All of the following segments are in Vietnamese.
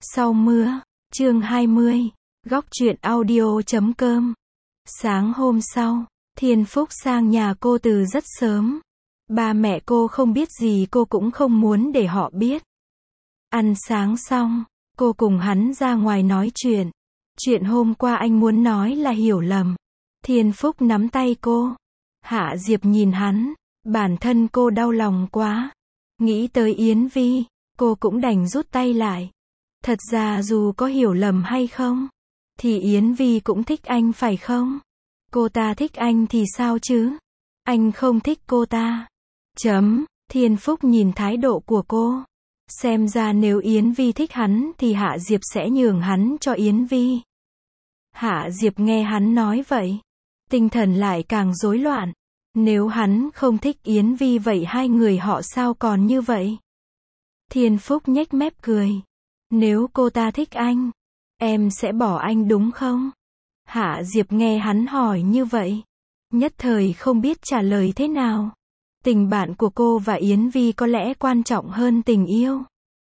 Sau mưa, chương 20, góc truyện audio.com. Sáng hôm sau, Thiên Phúc sang nhà cô từ rất sớm. Ba mẹ cô không biết gì, cô cũng không muốn để họ biết. Ăn sáng xong, cô cùng hắn ra ngoài nói chuyện. Chuyện hôm qua anh muốn nói là hiểu lầm. Thiên Phúc nắm tay cô. Hạ Diệp nhìn hắn, bản thân cô đau lòng quá. Nghĩ tới Yến Vi, cô cũng đành rút tay lại. Thật ra dù có hiểu lầm hay không, thì Yến Vi cũng thích anh phải không? Cô ta thích anh thì sao chứ? Anh không thích cô ta. Thiên Phúc nhìn thái độ của cô. Xem ra nếu Yến Vi thích hắn thì Hạ Diệp sẽ nhường hắn cho Yến Vi. Hạ Diệp nghe hắn nói vậy, tinh thần lại càng rối loạn. Nếu hắn không thích Yến Vi vậy hai người họ sao còn như vậy? Thiên Phúc nhếch mép cười. Nếu cô ta thích anh, em sẽ bỏ anh đúng không? Hạ Diệp nghe hắn hỏi như vậy, nhất thời không biết trả lời thế nào. Tình bạn của cô và Yến Vi có lẽ quan trọng hơn tình yêu.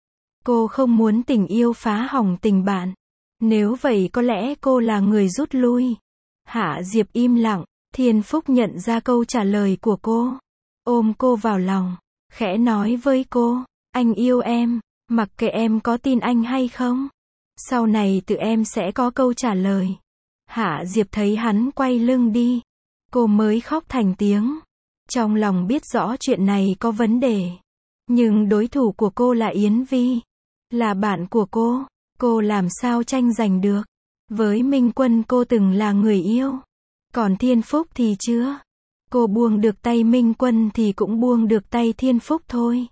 Cô không muốn tình yêu phá hỏng tình bạn. Nếu vậy có lẽ cô là người rút lui. Hạ Diệp im lặng. Thiên Phúc nhận ra câu trả lời của cô, ôm cô vào lòng, khẽ nói với cô, anh yêu em, mặc kệ em có tin anh hay không. Sau này tự em sẽ có câu trả lời. Hạ Diệp thấy hắn quay lưng đi, cô mới khóc thành tiếng. Trong lòng biết rõ chuyện này có vấn đề. Nhưng đối thủ của cô là Yến Vi, là bạn của cô làm sao tranh giành được. Với Minh Quân cô từng là người yêu. Còn Thiên Phúc thì chưa. Cô buông được tay Minh Quân thì cũng buông được tay Thiên Phúc thôi.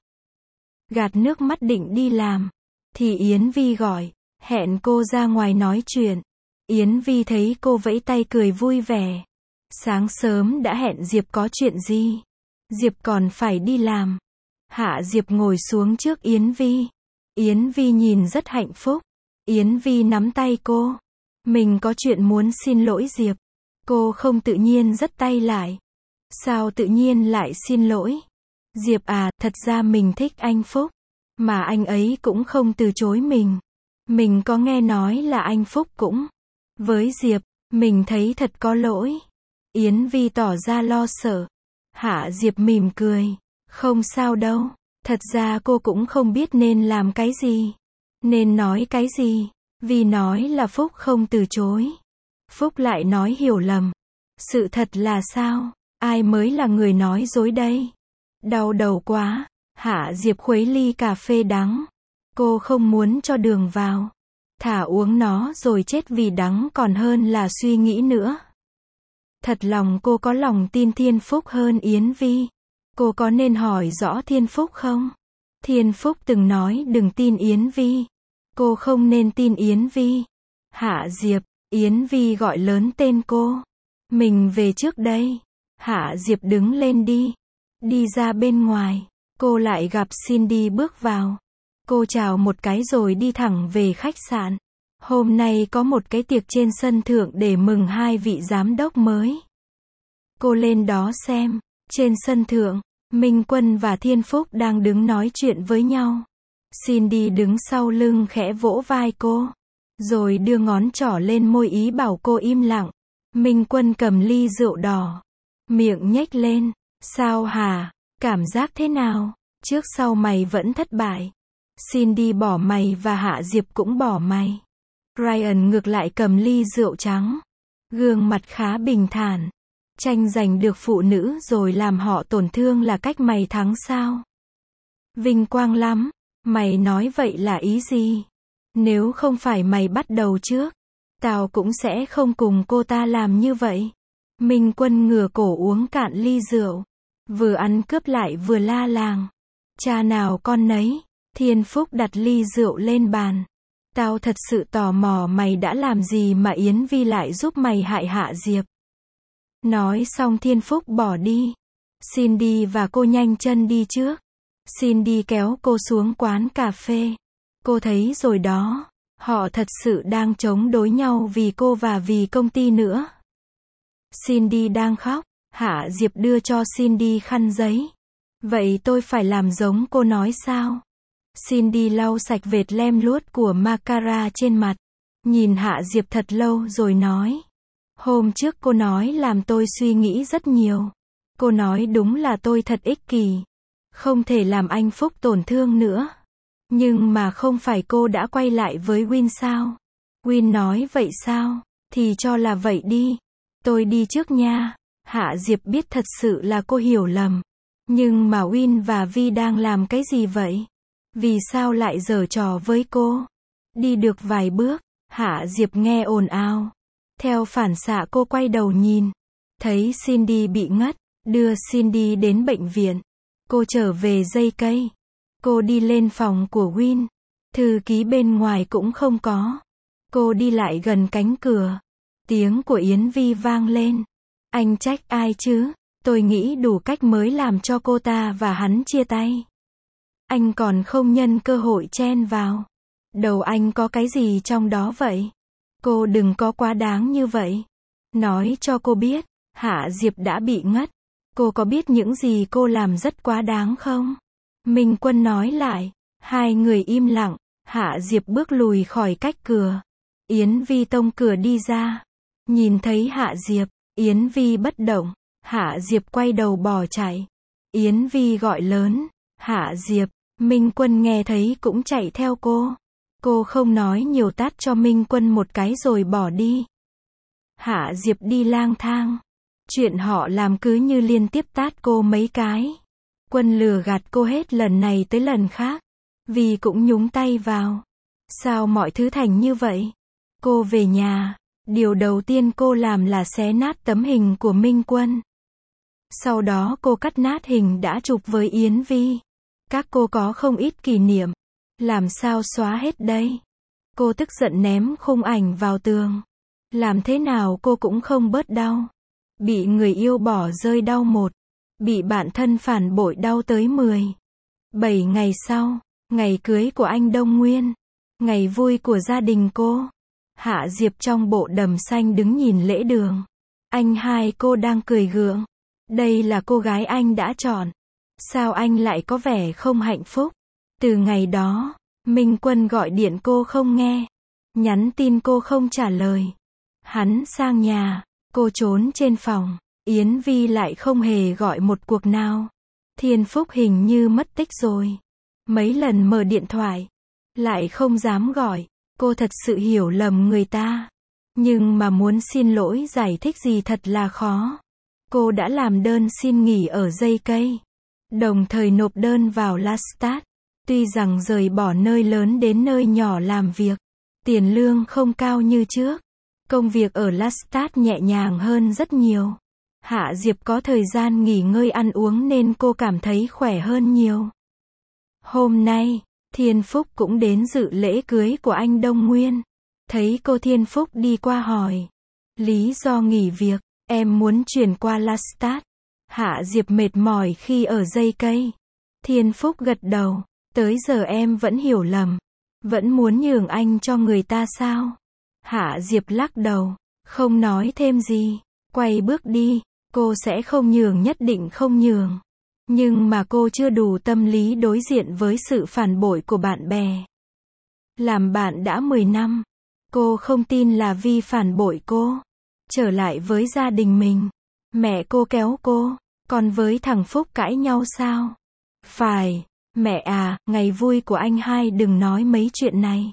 Gạt nước mắt định đi làm, thì Yến Vi gọi, hẹn cô ra ngoài nói chuyện. Yến Vi thấy cô vẫy tay cười vui vẻ. Sáng sớm đã hẹn Diệp có chuyện gì? Diệp còn phải đi làm. Hạ Diệp ngồi xuống trước Yến Vi. Yến Vi nhìn rất hạnh phúc. Yến Vi nắm tay cô. Mình có chuyện muốn xin lỗi Diệp. Cô không tự nhiên giật tay lại. Sao tự nhiên lại xin lỗi? Diệp à, thật ra mình thích anh Phúc. Mà anh ấy cũng không từ chối mình. Mình có nghe nói là anh Phúc cũng với Diệp. Mình thấy thật có lỗi. Yến Vi tỏ ra lo sợ. Hạ Diệp mỉm cười. Không sao đâu. Thật ra cô cũng không biết nên làm cái gì. Nên nói cái gì. Vi nói là Phúc không từ chối. Phúc lại nói hiểu lầm. Sự thật là sao? Ai mới là người nói dối đây? Đau đầu quá. Hạ Diệp khuấy ly cà phê đắng. Cô không muốn cho đường vào. Thả uống nó rồi chết vì đắng còn hơn là suy nghĩ nữa. Thật lòng cô có lòng tin Thiên Phúc hơn Yến Vi. Cô có nên hỏi rõ Thiên Phúc không? Thiên Phúc từng nói đừng tin Yến Vi. Cô không nên tin Yến Vi. Hạ Diệp. Yến Vi gọi lớn tên cô. Mình về trước đây. Hạ Diệp đứng lên đi. Đi ra bên ngoài. Cô lại gặp Cindy bước vào. Cô chào một cái rồi đi thẳng về khách sạn. Hôm nay có một cái tiệc trên sân thượng để mừng hai vị giám đốc mới. Cô lên đó xem. Trên sân thượng, Minh Quân và Thiên Phúc đang đứng nói chuyện với nhau. Cindy đứng sau lưng khẽ vỗ vai cô. Rồi đưa ngón trỏ lên môi ý bảo cô im lặng. Minh Quân cầm ly rượu đỏ. Miệng nhếch lên. Sao hả? Cảm giác thế nào? Trước sau mày vẫn thất bại. Cindy bỏ mày và Hạ Diệp cũng bỏ mày. Ryan ngược lại cầm ly rượu trắng. Gương mặt khá bình thản. Tranh giành được phụ nữ rồi làm họ tổn thương là cách mày thắng sao? Vinh quang lắm. Mày nói vậy là ý gì? Nếu không phải mày bắt đầu trước, tao cũng sẽ không cùng cô ta làm như vậy. Minh Quân ngửa cổ uống cạn ly rượu. Vừa ăn cướp lại vừa la làng. Cha nào con nấy. Thiên Phúc đặt ly rượu lên bàn. Tao thật sự tò mò mày đã làm gì mà Yến Vi lại giúp mày hại Hạ Diệp. Nói xong Thiên Phúc bỏ đi. Cindy và cô nhanh chân đi trước. Cindy kéo cô xuống quán cà phê. Cô thấy rồi đó. Họ thật sự đang chống đối nhau vì cô và vì công ty nữa. Cindy đang khóc. Hạ Diệp đưa cho Cindy khăn giấy. Vậy tôi phải làm giống cô nói sao? Cindy lau sạch vệt lem luốt của mascara trên mặt. Nhìn Hạ Diệp thật lâu rồi nói. Hôm trước cô nói làm tôi suy nghĩ rất nhiều. Cô nói đúng là tôi thật ích kỷ. Không thể làm anh Phúc tổn thương nữa. Nhưng mà không phải cô đã quay lại với Win sao? Win nói vậy sao? Thì cho là vậy đi. Tôi đi trước nha. Hạ Diệp biết thật sự là cô hiểu lầm. Nhưng mà Win và Vi đang làm cái gì vậy? Vì sao lại giở trò với cô? Đi được vài bước, Hạ Diệp nghe ồn ào. Theo phản xạ cô quay đầu nhìn. Thấy Cindy bị ngất. Đưa Cindy đến bệnh viện. Cô trở về dây cây. Cô đi lên phòng của Win. Thư ký bên ngoài cũng không có. Cô đi lại gần cánh cửa. Tiếng của Yến Vi vang lên. Anh trách ai chứ? Tôi nghĩ đủ cách mới làm cho cô ta và hắn chia tay. Anh còn không nhân cơ hội chen vào. Đầu anh có cái gì trong đó vậy? Cô đừng có quá đáng như vậy. Nói cho cô biết, Hạ Diệp đã bị ngất. Cô có biết những gì cô làm rất quá đáng không? Minh Quân nói lại. Hai người im lặng. Hạ Diệp bước lùi khỏi cách cửa. Yến Vi tông cửa đi ra. Nhìn thấy Hạ Diệp, Yến Vi bất động. Hạ Diệp quay đầu bỏ chạy. Yến Vi gọi lớn. Hạ Diệp. Minh Quân nghe thấy cũng chạy theo cô. Cô không nói nhiều, tát cho Minh Quân một cái rồi bỏ đi. Hạ Diệp đi lang thang. Chuyện họ làm cứ như liên tiếp tát cô mấy cái. Quân lừa gạt cô hết lần này tới lần khác. Vì cũng nhúng tay vào. Sao mọi thứ thành như vậy? Cô về nhà. Điều đầu tiên cô làm là xé nát tấm hình của Minh Quân. Sau đó cô cắt nát hình đã chụp với Yến Vi. Các cô có không ít kỷ niệm. Làm sao xóa hết đây? Cô tức giận ném khung ảnh vào tường. Làm thế nào cô cũng không bớt đau. Bị người yêu bỏ rơi đau 1. Bị bạn thân phản bội đau tới 10. 7 ngày sau, ngày cưới của anh Đông Nguyên. Ngày vui của gia đình cô. Hạ Diệp trong bộ đầm xanh đứng nhìn lễ đường. Anh hai cô đang cười gượng. Đây là cô gái anh đã chọn. Sao anh lại có vẻ không hạnh phúc? Từ ngày đó, Minh Quân gọi điện cô không nghe. Nhắn tin cô không trả lời. Hắn sang nhà, cô trốn trên phòng. Yến Vi lại không hề gọi một cuộc nào. Thiên Phúc hình như mất tích rồi. Mấy lần mở điện thoại, lại không dám gọi. Cô thật sự hiểu lầm người ta. Nhưng mà muốn xin lỗi giải thích gì thật là khó. Cô đã làm đơn xin nghỉ ở dây cây. Đồng thời nộp đơn vào Lestat. Tuy rằng rời bỏ nơi lớn đến nơi nhỏ làm việc. Tiền lương không cao như trước. Công việc ở Lestat nhẹ nhàng hơn rất nhiều. Hạ Diệp có thời gian nghỉ ngơi ăn uống nên cô cảm thấy khỏe hơn nhiều. Hôm nay, Thiên Phúc cũng đến dự lễ cưới của anh Đông Nguyên. Thấy cô Thiên Phúc đi qua hỏi. Lý do nghỉ việc, em muốn chuyển qua Lestat. Hạ Diệp mệt mỏi khi ở dây cây. Thiên Phúc gật đầu. Tới giờ em vẫn hiểu lầm. Vẫn muốn nhường anh cho người ta sao? Hạ Diệp lắc đầu. Không nói thêm gì. Quay bước đi. Cô sẽ không nhường, nhất định không nhường. Nhưng mà cô chưa đủ tâm lý đối diện với sự phản bội của bạn bè. Làm bạn đã 10 năm. Cô không tin là Vi phản bội cô. Trở lại với gia đình mình. Mẹ cô kéo cô. Còn với thằng Phúc cãi nhau sao? Phải. Mẹ à, ngày vui của anh hai đừng nói mấy chuyện này.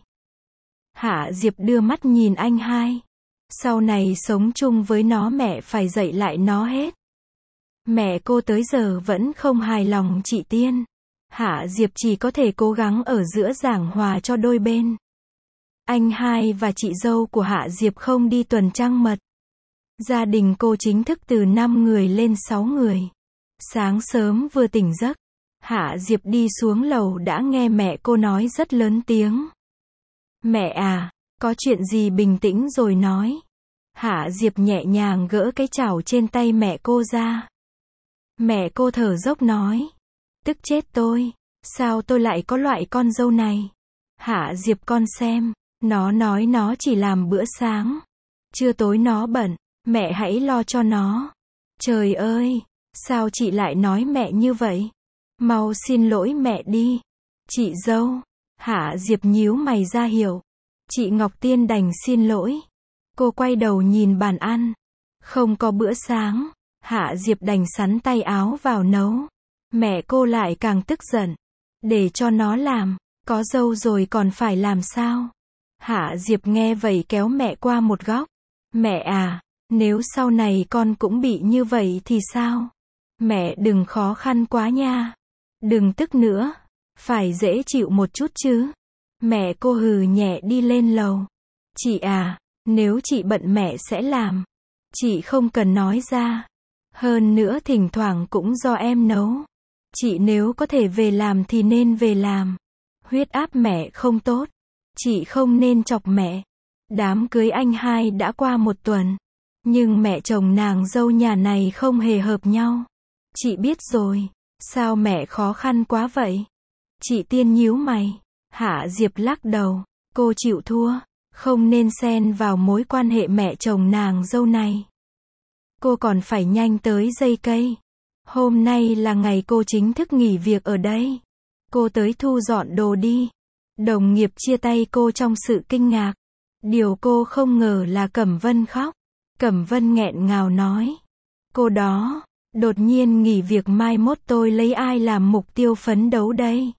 Hạ Diệp đưa mắt nhìn anh hai. Sau này sống chung với nó mẹ phải dạy lại nó hết. Mẹ cô tới giờ vẫn không hài lòng chị Tiên. Hạ Diệp chỉ có thể cố gắng ở giữa giảng hòa cho đôi bên. Anh hai và chị dâu của Hạ Diệp không đi tuần trăng mật. Gia đình cô chính thức từ 5 người lên 6 người. Sáng sớm vừa tỉnh giấc, Hạ Diệp đi xuống lầu đã nghe mẹ cô nói rất lớn tiếng. Mẹ à, có chuyện gì bình tĩnh rồi nói. Hạ Diệp nhẹ nhàng gỡ cái chảo trên tay mẹ cô ra. Mẹ cô thở dốc nói. Tức chết tôi. Sao tôi lại có loại con dâu này? Hạ Diệp con xem. Nó nói nó chỉ làm bữa sáng. Trưa tối nó bận. Mẹ hãy lo cho nó. Trời ơi! Sao chị lại nói mẹ như vậy? Mau xin lỗi mẹ đi. Chị dâu. Hạ Diệp nhíu mày ra hiệu. Chị Ngọc Tiên đành xin lỗi. Cô quay đầu nhìn bàn ăn. Không có bữa sáng. Hạ Diệp đành sắn tay áo vào nấu. Mẹ cô lại càng tức giận. Để cho nó làm. Có dâu rồi còn phải làm sao? Hạ Diệp nghe vậy kéo mẹ qua một góc. Mẹ à, nếu sau này con cũng bị như vậy thì sao? Mẹ đừng khó khăn quá nha. Đừng tức nữa. Phải dễ chịu một chút chứ. Mẹ cô hừ nhẹ đi lên lầu. Chị à, nếu chị bận mẹ sẽ làm. Chị không cần nói ra. Hơn nữa thỉnh thoảng cũng do em nấu. Chị nếu có thể về làm thì nên về làm. Huyết áp mẹ không tốt. Chị không nên chọc mẹ. Đám cưới anh hai đã qua 1 tuần. Nhưng mẹ chồng nàng dâu nhà này không hề hợp nhau. Chị biết rồi. Sao mẹ khó khăn quá vậy? Chị Tiên nhíu mày. Hạ Diệp lắc đầu. Cô chịu thua. Không nên xen vào mối quan hệ mẹ chồng nàng dâu này. Cô còn phải nhanh tới dây cây. Hôm nay là ngày cô chính thức nghỉ việc ở đây. Cô tới thu dọn đồ đi. Đồng nghiệp chia tay cô trong sự kinh ngạc. Điều cô không ngờ là Cẩm Vân khóc. Cẩm Vân nghẹn ngào nói. Cô đó, đột nhiên nghỉ việc mai mốt tôi lấy ai làm mục tiêu phấn đấu đây?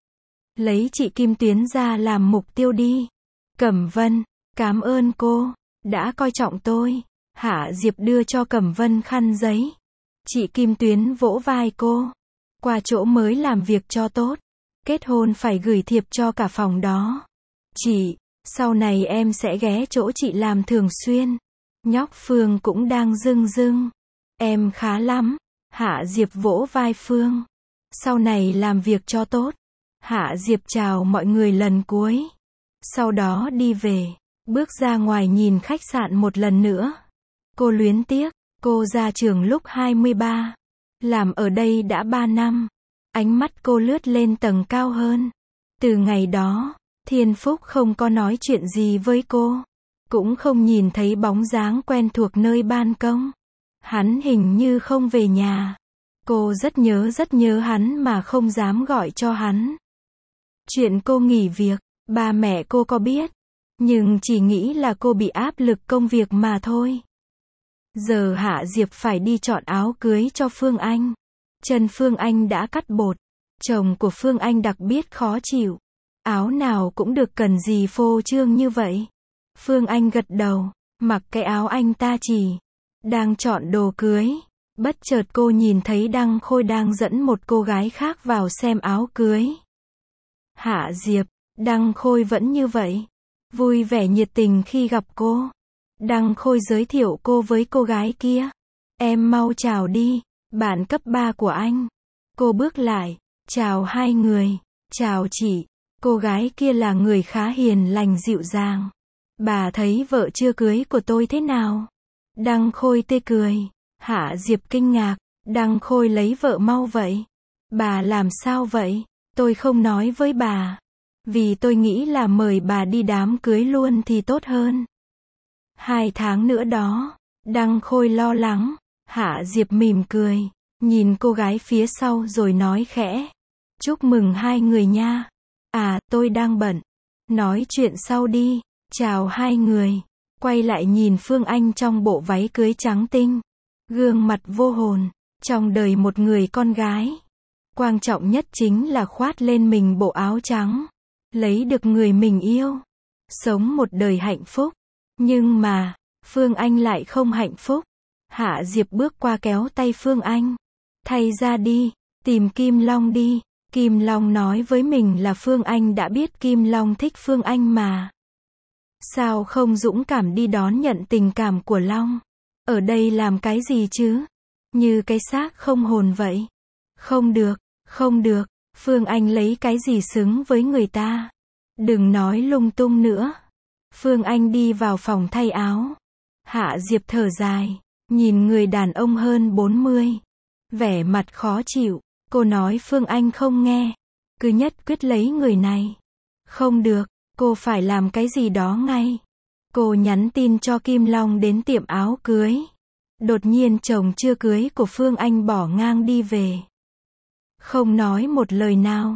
Lấy chị Kim Tuyến ra làm mục tiêu đi. Cẩm Vân, cảm ơn cô, đã coi trọng tôi. Hạ Diệp đưa cho Cẩm Vân khăn giấy. Chị Kim Tuyến vỗ vai cô. Qua chỗ mới làm việc cho tốt. Kết hôn phải gửi thiệp cho cả phòng đó. Chị, sau này em sẽ ghé chỗ chị làm thường xuyên. Nhóc Phương cũng đang rưng rưng. Em khá lắm. Hạ Diệp vỗ vai Phương. Sau này làm việc cho tốt. Hạ Diệp chào mọi người lần cuối. Sau đó đi về. Bước ra ngoài nhìn khách sạn một lần nữa. Cô luyến tiếc. Cô ra trường lúc 23. Làm ở đây đã 3 năm. Ánh mắt cô lướt lên tầng cao hơn. Từ ngày đó, Thiên Phúc không có nói chuyện gì với cô. Cũng không nhìn thấy bóng dáng quen thuộc nơi ban công. Hắn hình như không về nhà. Cô rất nhớ hắn mà không dám gọi cho hắn. Chuyện cô nghỉ việc, ba mẹ cô có biết. Nhưng chỉ nghĩ là cô bị áp lực công việc mà thôi. Giờ Hạ Diệp phải đi chọn áo cưới cho Phương Anh. Chân Phương Anh đã cắt bột. Chồng của Phương Anh đặc biệt khó chịu. Áo nào cũng được cần gì phô trương như vậy. Phương Anh gật đầu, mặc cái áo anh ta chỉ. Đang chọn đồ cưới. Bất chợt cô nhìn thấy Đăng Khôi đang dẫn một cô gái khác vào xem áo cưới. Hạ Diệp, Đăng Khôi vẫn như vậy. Vui vẻ nhiệt tình khi gặp cô. Đăng Khôi giới thiệu cô với cô gái kia. Em mau chào đi, bạn cấp 3 của anh. Cô bước lại, chào hai người. Chào chị. Cô gái kia là người khá hiền lành dịu dàng. Bà thấy vợ chưa cưới của tôi thế nào? Đăng Khôi tươi cười. Hạ Diệp kinh ngạc. Đăng Khôi lấy vợ mau vậy. Bà làm sao vậy? Tôi không nói với bà. Vì tôi nghĩ là mời bà đi đám cưới luôn thì tốt hơn. 2 tháng nữa đó. Đăng Khôi lo lắng. Hạ Diệp mỉm cười. Nhìn cô gái phía sau rồi nói khẽ. Chúc mừng hai người nha. À, tôi đang bận. Nói chuyện sau đi. Chào hai người. Quay lại nhìn Phương Anh trong bộ váy cưới trắng tinh. Gương mặt vô hồn. Trong đời một người con gái. Quan trọng nhất chính là khoác lên mình bộ áo trắng. Lấy được người mình yêu. Sống một đời hạnh phúc. Nhưng mà, Phương Anh lại không hạnh phúc. Hạ Diệp bước qua kéo tay Phương Anh. Thay ra đi, tìm Kim Long đi. Kim Long nói với mình là Phương Anh đã biết Kim Long thích Phương Anh mà. Sao không dũng cảm đi đón nhận tình cảm của Long? Ở đây làm cái gì chứ? Như cái xác không hồn vậy. Không được, không được. Phương Anh lấy cái gì xứng với người ta? Đừng nói lung tung nữa. Phương Anh đi vào phòng thay áo. Hạ Diệp thở dài, nhìn người đàn ông hơn 40. Vẻ mặt khó chịu. Cô nói Phương Anh không nghe. Cứ nhất quyết lấy người này. Không được, cô phải làm cái gì đó ngay. Cô nhắn tin cho Kim Long đến tiệm áo cưới. Đột nhiên chồng chưa cưới của Phương Anh bỏ ngang đi về. Không nói một lời nào.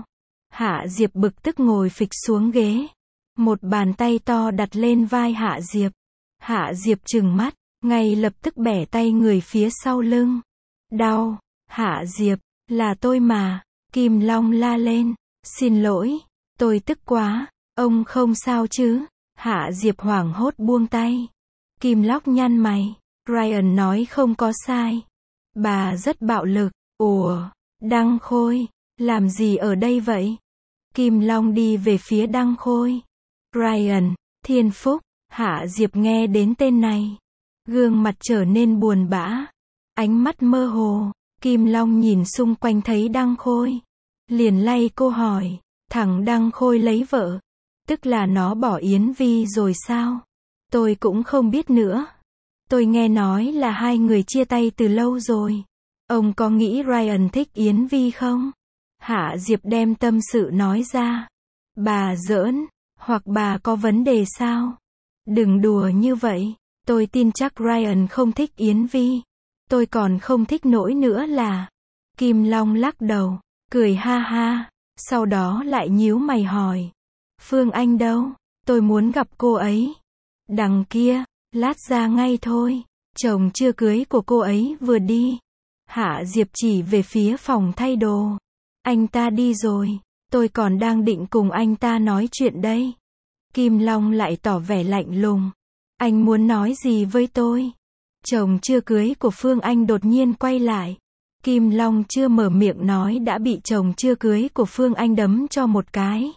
Hạ Diệp bực tức ngồi phịch xuống ghế. Một bàn tay to đặt lên vai Hạ Diệp. Hạ Diệp trừng mắt, ngay lập tức bẻ tay người phía sau lưng. Đau, Hạ Diệp, là tôi mà. Kim Long la lên. Xin lỗi, tôi tức quá. Ông không sao chứ? Hạ Diệp hoảng hốt buông tay. Kim Long nhăn mày. Ryan nói không có sai. Bà rất bạo lực. Ủa, Đăng Khôi, làm gì ở đây vậy? Kim Long đi về phía Đăng Khôi. Ryan, Thiên Phúc. Hạ Diệp nghe đến tên này. Gương mặt trở nên buồn bã. Ánh mắt mơ hồ. Kim Long nhìn xung quanh thấy Đăng Khôi. Liền lay cô hỏi. Thằng Đăng Khôi lấy vợ. Tức là nó bỏ Yến Vi rồi sao? Tôi cũng không biết nữa. Tôi nghe nói là hai người chia tay từ lâu rồi. Ông có nghĩ Ryan thích Yến Vi không? Hạ Diệp đem tâm sự nói ra. Bà giỡn, hoặc bà có vấn đề sao? Đừng đùa như vậy. Tôi tin chắc Ryan không thích Yến Vi. Tôi còn không thích nỗi nữa là. Kim Long lắc đầu, cười ha ha. Sau đó lại nhíu mày hỏi. Phương Anh đâu? Tôi muốn gặp cô ấy. Đằng kia, lát ra ngay thôi. Chồng chưa cưới của cô ấy vừa đi. Hạ Diệp chỉ về phía phòng thay đồ. Anh ta đi rồi. Tôi còn đang định cùng anh ta nói chuyện đây. Kim Long lại tỏ vẻ lạnh lùng. Anh muốn nói gì với tôi? Chồng chưa cưới của Phương Anh đột nhiên quay lại. Kim Long chưa mở miệng nói đã bị chồng chưa cưới của Phương Anh đấm cho một cái.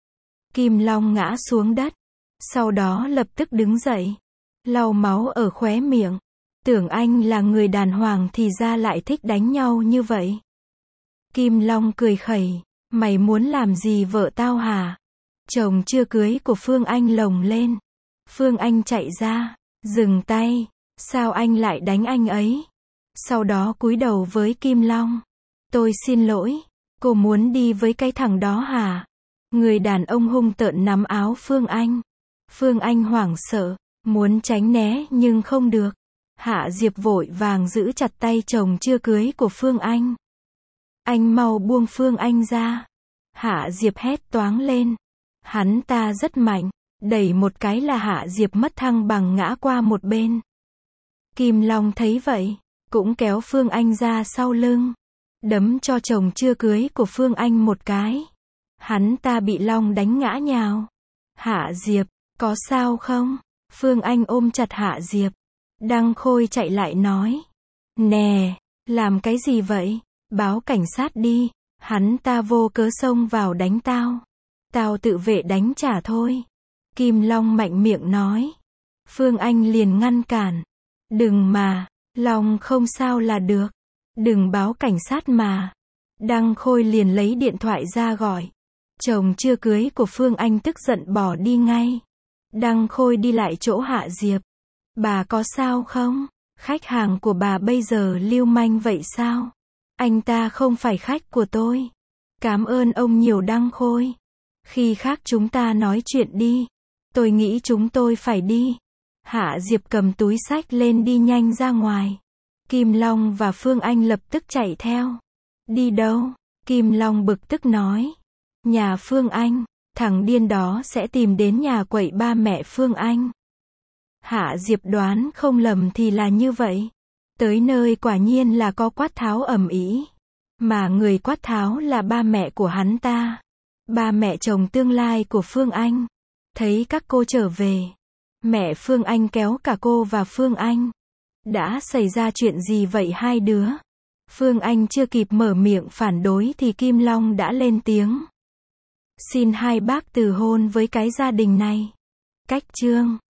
Kim Long ngã xuống đất. Sau đó lập tức đứng dậy. Lau máu ở khóe miệng. Tưởng anh là người đàng hoàng thì ra lại thích đánh nhau như vậy. Kim Long cười khẩy. Mày muốn làm gì vợ tao hả? Chồng chưa cưới của Phương Anh lồng lên. Phương Anh chạy ra. Dừng tay. Sao anh lại đánh anh ấy? Sau đó cúi đầu với Kim Long. Tôi xin lỗi. Cô muốn đi với cái thằng đó hả? Người đàn ông hung tợn nắm áo Phương Anh. Phương Anh hoảng sợ. Muốn tránh né nhưng không được. Hạ Diệp vội vàng giữ chặt tay chồng chưa cưới của Phương Anh. Anh mau buông Phương Anh ra. Hạ Diệp hét toáng lên. Hắn ta rất mạnh. Đẩy một cái là Hạ Diệp mất thăng bằng ngã qua một bên. Kim Long thấy vậy. Cũng kéo Phương Anh ra sau lưng. Đấm cho chồng chưa cưới của Phương Anh một cái. Hắn ta bị Long đánh ngã nhào. Hạ Diệp, có sao không? Phương Anh ôm chặt Hạ Diệp. Đăng Khôi chạy lại nói. Nè, làm cái gì vậy? Báo cảnh sát đi. Hắn ta vô cớ xông vào đánh tao. Tao tự vệ đánh trả thôi. Kim Long mạnh miệng nói. Phương Anh liền ngăn cản. Đừng mà, Long không sao là được. Đừng báo cảnh sát mà. Đăng Khôi liền lấy điện thoại ra gọi. Chồng chưa cưới của Phương Anh tức giận bỏ đi ngay. Đăng Khôi đi lại chỗ Hạ Diệp. Bà có sao không? Khách hàng của bà bây giờ lưu manh vậy sao? Anh ta không phải khách của tôi. Cảm ơn ông nhiều Đăng Khôi. Khi khác chúng ta nói chuyện đi. Tôi nghĩ chúng tôi phải đi. Hạ Diệp cầm túi xách lên đi nhanh ra ngoài. Kim Long và Phương Anh lập tức chạy theo. Đi đâu? Kim Long bực tức nói. Nhà Phương Anh. Thằng điên đó sẽ tìm đến nhà quậy ba mẹ Phương Anh. Hạ Diệp đoán không lầm thì là như vậy. Tới nơi quả nhiên là có quát tháo ầm ĩ. Mà người quát tháo là ba mẹ của hắn ta. Ba mẹ chồng tương lai của Phương Anh. Thấy các cô trở về. Mẹ Phương Anh kéo cả cô và Phương Anh. Đã xảy ra chuyện gì vậy hai đứa? Phương Anh chưa kịp mở miệng phản đối thì Kim Long đã lên tiếng. Xin hai bác từ hôn với cái gia đình này. Cách chương